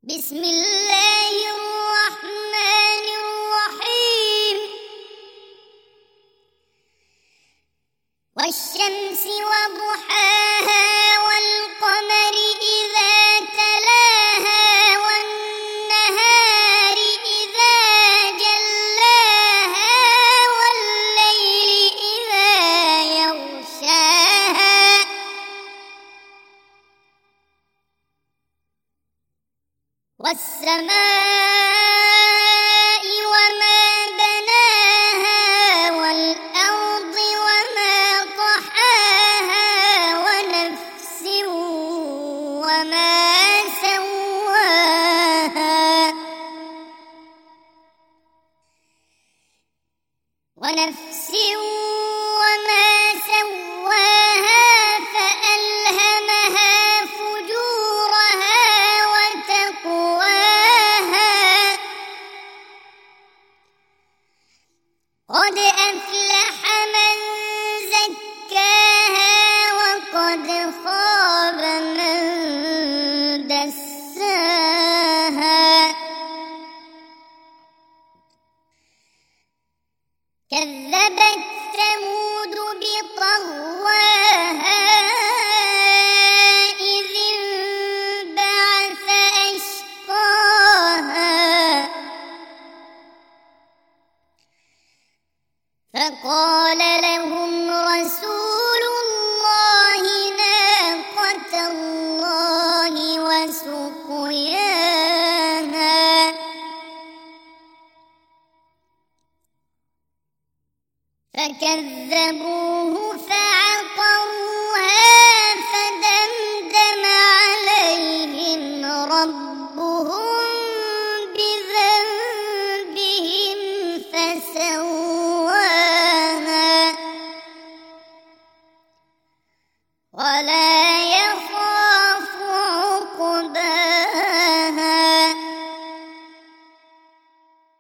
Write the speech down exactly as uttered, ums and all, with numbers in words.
بسم الله الرحمن الرحيم. والشمس وضحاها والقمر إذا تلاها والنهار إذا جلاها والليل إذا يغشاها والسماء وما بناها والأرض وما طحاها ونفس وما سواها ونفس وما سواها فألهمها فجورها وتقواها قد أفلح من زكاها وقد خاب من دساها كذبت ثمود بطغواها إذ انبعث أشقاها فقال لهم رسول الله ناقة الله وسقياها فكذبوه فعقروها فدمدم عليهم ربهم